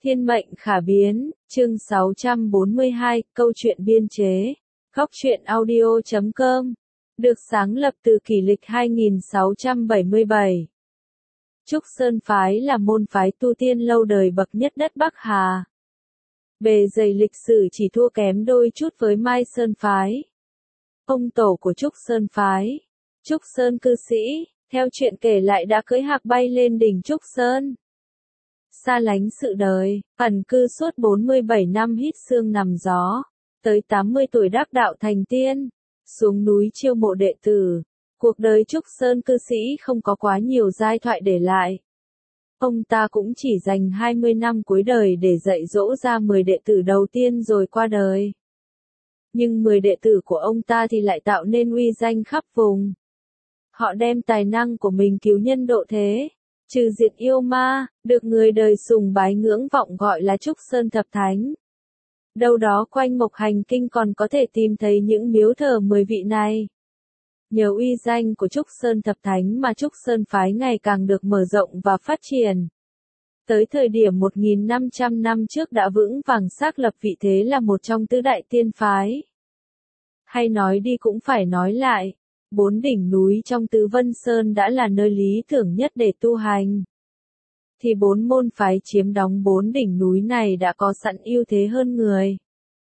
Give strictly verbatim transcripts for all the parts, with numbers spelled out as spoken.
Thiên mệnh khả biến, chương sáu trăm bốn mươi hai, câu chuyện biên chế. Góc truyện audio chấm com. Được sáng lập từ kỷ lịch hai nghìn sáu trăm bảy mươi bảy. Trúc Sơn Phái là môn phái tu tiên lâu đời bậc nhất đất Bắc Hà. Bề dày lịch sử chỉ thua kém đôi chút với Mai Sơn Phái. Ông tổ của Trúc Sơn Phái, Trúc Sơn cư sĩ, theo chuyện kể lại đã cưỡi hạc bay lên đỉnh Trúc Sơn. Xa lánh sự đời, ẩn cư suốt bốn mươi bảy năm hít sương nằm gió, tới tám mươi tuổi đắc đạo thành tiên, xuống núi chiêu mộ đệ tử. Cuộc đời Trúc Sơn cư sĩ không có quá nhiều giai thoại để lại. Ông ta cũng chỉ dành hai mươi năm cuối đời để dạy dỗ ra mười đệ tử đầu tiên rồi qua đời. Nhưng mười đệ tử của ông ta thì lại tạo nên uy danh khắp vùng. Họ đem tài năng của mình cứu nhân độ thế, trừ diệt yêu ma, được người đời sùng bái ngưỡng vọng gọi là Trúc Sơn Thập Thánh. Đâu đó quanh Mộc Hành Kinh còn có thể tìm thấy những miếu thờ mười vị này. Nhờ uy danh của Trúc Sơn Thập Thánh mà Trúc Sơn Phái ngày càng được mở rộng và phát triển. Tới thời điểm một nghìn năm trăm năm trước đã vững vàng xác lập vị thế là một trong tứ đại tiên phái. Hay nói đi cũng phải nói lại, bốn đỉnh núi trong Tứ Vân Sơn đã là nơi lý tưởng nhất để tu hành. Thì bốn môn phái chiếm đóng bốn đỉnh núi này đã có sẵn ưu thế hơn người.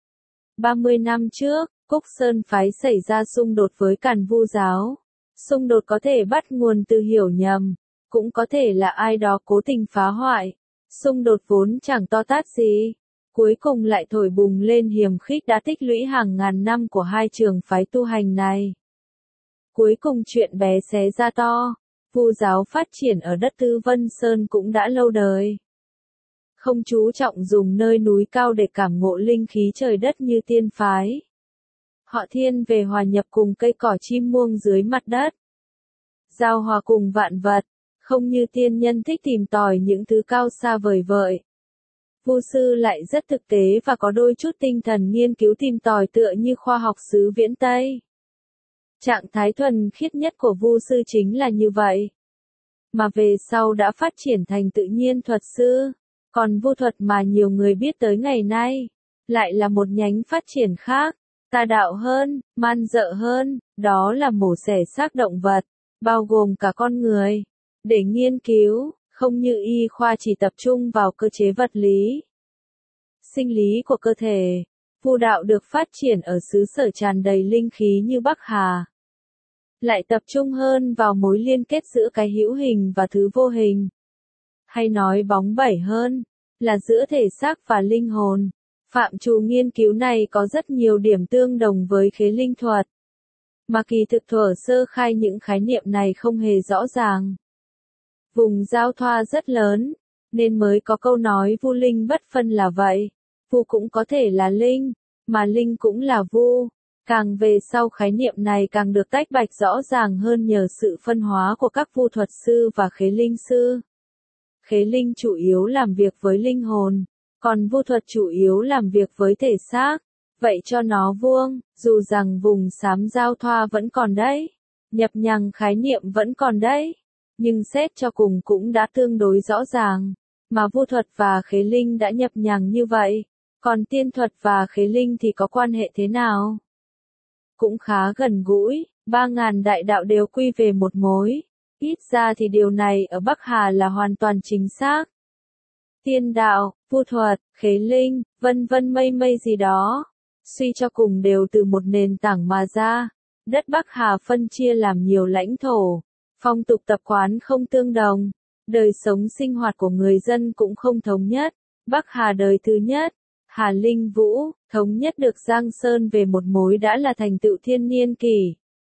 ba mươi năm trước, Cúc Sơn Phái xảy ra xung đột với Càn Vu giáo. Xung đột có thể bắt nguồn từ hiểu nhầm, cũng có thể là ai đó cố tình phá hoại. Xung đột vốn chẳng to tát gì, cuối cùng lại thổi bùng lên hiềm khích đã tích lũy hàng ngàn năm của hai trường phái tu hành này. Cuối cùng chuyện bé xé ra to, Vu giáo phát triển ở đất Tứ Vân Sơn cũng đã lâu đời. Không chú trọng dùng nơi núi cao để cảm ngộ linh khí trời đất như tiên phái. Họ thiên về hòa nhập cùng cây cỏ chim muông dưới mặt đất. Giao hòa cùng vạn vật, không như tiên nhân thích tìm tòi những thứ cao xa vời vợi. Vu sư lại rất thực tế và có đôi chút tinh thần nghiên cứu tìm tòi tựa như khoa học xứ viễn Tây. Trạng thái thuần khiết nhất của Vu sư chính là như vậy. Mà về sau đã phát triển thành tự nhiên thuật sư. Còn Vu thuật mà nhiều người biết tới ngày nay, lại là một nhánh phát triển khác, tà đạo hơn, man dợ hơn, đó là mổ xẻ xác động vật, bao gồm cả con người, để nghiên cứu, không như y khoa chỉ tập trung vào cơ chế vật lý, sinh lý của cơ thể. Vu đạo được phát triển ở xứ sở tràn đầy linh khí như Bắc Hà, lại tập trung hơn vào mối liên kết giữa cái hữu hình và thứ vô hình. Hay nói bóng bẩy hơn, là giữa thể xác và linh hồn. Phạm trù nghiên cứu này có rất nhiều điểm tương đồng với khế linh thuật. Mà kỳ thực thuở sơ khai những khái niệm này không hề rõ ràng. Vùng giao thoa rất lớn, nên mới có câu nói vu linh bất phân là vậy. Vu cũng có thể là linh, mà linh cũng là vu. Càng về sau khái niệm này càng được tách bạch rõ ràng hơn nhờ sự phân hóa của các vu thuật sư và khế linh sư. Khế linh chủ yếu làm việc với linh hồn, còn vu thuật chủ yếu làm việc với thể xác. Vậy cho nó vuông, dù rằng vùng xám giao thoa vẫn còn đấy, nhập nhằng khái niệm vẫn còn đấy, nhưng xét cho cùng cũng đã tương đối rõ ràng, mà vu thuật và khế linh đã nhập nhằng như vậy, còn tiên thuật và khế linh thì có quan hệ thế nào? Cũng khá gần gũi, ba ngàn đại đạo đều quy về một mối. Ít ra thì điều này ở Bắc Hà là hoàn toàn chính xác. Tiên đạo, vu thuật, khế linh, vân vân mây mây gì đó, suy cho cùng đều từ một nền tảng mà ra. Đất Bắc Hà phân chia làm nhiều lãnh thổ, phong tục tập quán không tương đồng, đời sống sinh hoạt của người dân cũng không thống nhất. Bắc Hà đời thứ nhất, Hà Linh Vũ, thống nhất được Giang Sơn về một mối đã là thành tựu thiên niên kỷ.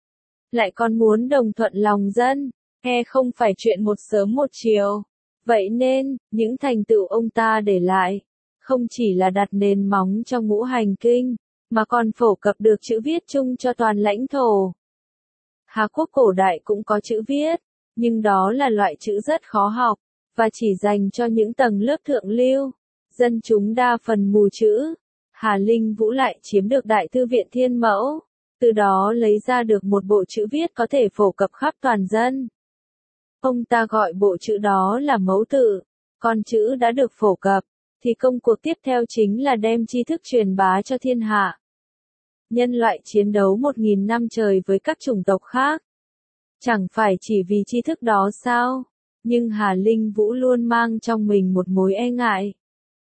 Lại còn muốn đồng thuận lòng dân, e không phải chuyện một sớm một chiều. Vậy nên, những thành tựu ông ta để lại, không chỉ là đặt nền móng cho ngũ hành kinh, mà còn phổ cập được chữ viết chung cho toàn lãnh thổ. Hà Quốc cổ đại cũng có chữ viết, nhưng đó là loại chữ rất khó học, và chỉ dành cho những tầng lớp thượng lưu. Dân chúng đa phần mù chữ. Hà Linh Vũ lại chiếm được Đại Thư viện Thiên Mẫu, từ đó lấy ra được một bộ chữ viết có thể phổ cập khắp toàn dân. Ông ta gọi bộ chữ đó là mẫu tự, con chữ đã được phổ cập, thì công cuộc tiếp theo chính là đem tri thức truyền bá cho thiên hạ. Nhân loại chiến đấu một nghìn năm trời với các chủng tộc khác. Chẳng phải chỉ vì tri thức đó sao? Nhưng Hà Linh Vũ luôn mang trong mình một mối e ngại.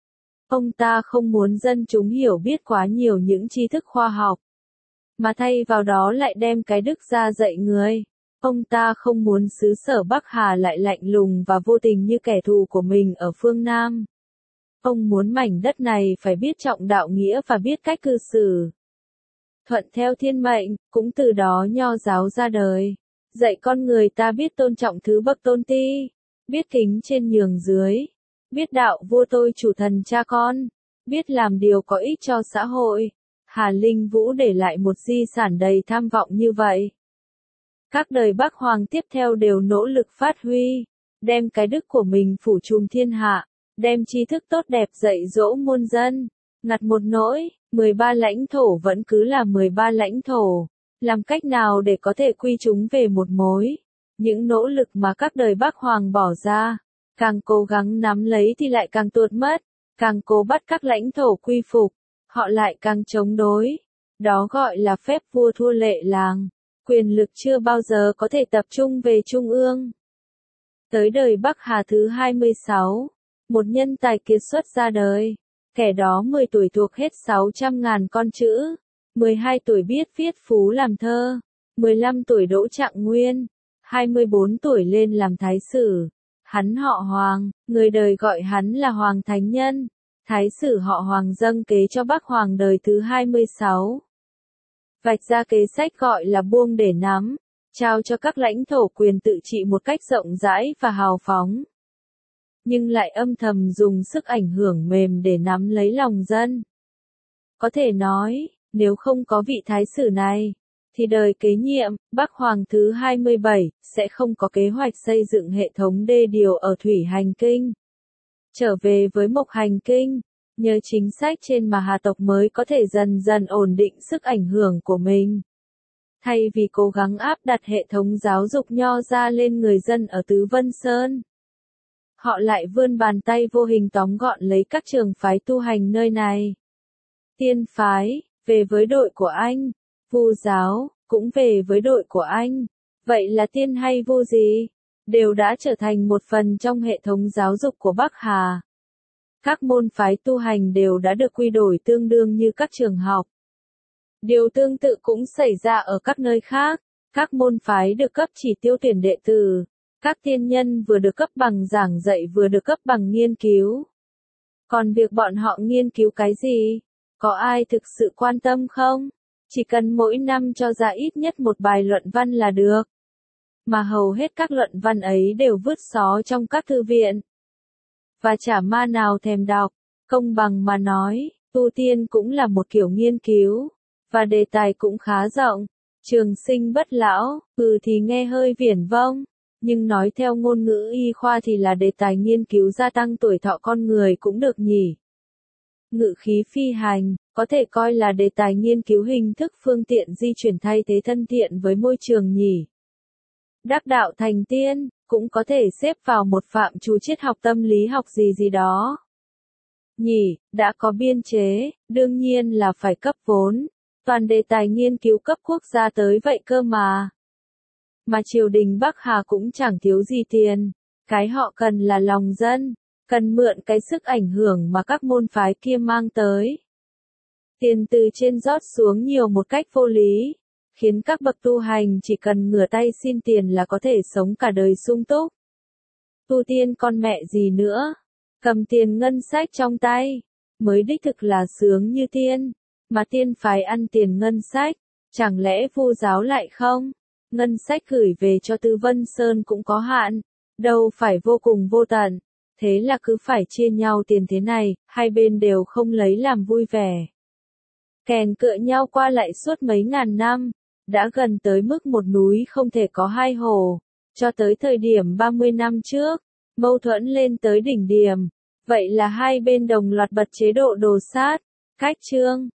Ông ta không muốn dân chúng hiểu biết quá nhiều những tri thức khoa học, mà thay vào đó lại đem cái đức ra dạy người. Ông ta không muốn xứ sở Bắc Hà lại lạnh lùng và vô tình như kẻ thù của mình ở phương Nam. Ông muốn mảnh đất này phải biết trọng đạo nghĩa và biết cách cư xử. Thuận theo thiên mệnh, cũng từ đó nho giáo ra đời. Dạy con người ta biết tôn trọng thứ bậc tôn ti, biết kính trên nhường dưới, biết đạo vua tôi chủ thần cha con, biết làm điều có ích cho xã hội. Hà Linh Vũ để lại một di sản đầy tham vọng như vậy. Các đời Bắc Hoàng tiếp theo đều nỗ lực phát huy, đem cái đức của mình phủ trùm thiên hạ, đem tri thức tốt đẹp dạy dỗ muôn dân. Ngặt một nỗi, mười ba lãnh thổ vẫn cứ là mười ba lãnh thổ. Làm cách nào để có thể quy chúng về một mối? Những nỗ lực mà các đời Bắc Hoàng bỏ ra, càng cố gắng nắm lấy thì lại càng tuột mất, càng cố bắt các lãnh thổ quy phục, họ lại càng chống đối. Đó gọi là phép vua thua lệ làng. Quyền lực chưa bao giờ có thể tập trung về trung ương. Tới đời Bắc Hà thứ hai mươi sáu, một nhân tài kiệt xuất ra đời. Kẻ đó mười tuổi thuộc hết sáu trăm ngàn con chữ, mười hai tuổi biết viết phú làm thơ, mười lăm tuổi đỗ trạng nguyên, hai mươi bốn tuổi lên làm thái sử. Hắn họ Hoàng, người đời gọi hắn là Hoàng Thánh Nhân. Thái sử họ Hoàng dâng kế cho Bắc Hoàng đời thứ hai mươi sáu. Vạch ra kế sách gọi là buông để nắm, trao cho các lãnh thổ quyền tự trị một cách rộng rãi và hào phóng. Nhưng lại âm thầm dùng sức ảnh hưởng mềm để nắm lấy lòng dân. Có thể nói, nếu không có vị thái sử này, thì đời kế nhiệm, Bắc Hoàng thứ hai mươi bảy, sẽ không có kế hoạch xây dựng hệ thống đê điều ở Thủy Hành Kinh. Trở về với Mộc Hành Kinh, nhờ chính sách trên mà Hà tộc mới có thể dần dần ổn định sức ảnh hưởng của mình. Thay vì cố gắng áp đặt hệ thống giáo dục nho ra lên người dân ở Tứ Vân Sơn, họ lại vươn bàn tay vô hình tóm gọn lấy các trường phái tu hành nơi này. Tiên phái, về với đội của anh. Vu giáo, cũng về với đội của anh. Vậy là tiên hay vu gì? Đều đã trở thành một phần trong hệ thống giáo dục của Bắc Hà. Các môn phái tu hành đều đã được quy đổi tương đương như các trường học. Điều tương tự cũng xảy ra ở các nơi khác. Các môn phái được cấp chỉ tiêu tuyển đệ tử. Các tiên nhân vừa được cấp bằng giảng dạy vừa được cấp bằng nghiên cứu. Còn việc bọn họ nghiên cứu cái gì? Có ai thực sự quan tâm không? Chỉ cần mỗi năm cho ra ít nhất một bài luận văn là được. Mà hầu hết các luận văn ấy đều vứt xó trong các thư viện. Và chả ma nào thèm đọc. Công bằng mà nói, tu tiên cũng là một kiểu nghiên cứu. Và đề tài cũng khá rộng. Trường sinh bất lão, ừ thì nghe hơi viển vông. Nhưng nói theo ngôn ngữ y khoa thì là đề tài nghiên cứu gia tăng tuổi thọ con người cũng được nhỉ. Ngự khí phi hành, có thể coi là đề tài nghiên cứu hình thức phương tiện di chuyển thay thế thân thiện với môi trường nhỉ. Đắc đạo thành tiên, cũng có thể xếp vào một phạm trù triết học tâm lý học gì gì đó. Nhỉ, đã có biên chế, đương nhiên là phải cấp vốn. Toàn đề tài nghiên cứu cấp quốc gia tới vậy cơ mà. Mà triều đình Bắc Hà cũng chẳng thiếu gì tiền. Cái họ cần là lòng dân. Cần mượn cái sức ảnh hưởng mà các môn phái kia mang tới. Tiền từ trên rót xuống nhiều một cách vô lý, khiến các bậc tu hành chỉ cần ngửa tay xin tiền là có thể sống cả đời sung túc. Tu tiên con mẹ gì nữa, cầm tiền ngân sách trong tay, mới đích thực là sướng như tiên, mà tiên phái ăn tiền ngân sách, chẳng lẽ vu giáo lại không? Ngân sách gửi về cho Tứ Vân Sơn cũng có hạn, đâu phải vô cùng vô tận. Thế là cứ phải chia nhau tiền thế này, hai bên đều không lấy làm vui vẻ. Kèn cựa nhau qua lại suốt mấy ngàn năm, đã gần tới mức một núi không thể có hai hồ. Cho tới thời điểm ba mươi năm trước, mâu thuẫn lên tới đỉnh điểm. Vậy là hai bên đồng loạt bật chế độ đồ sát, cách trương.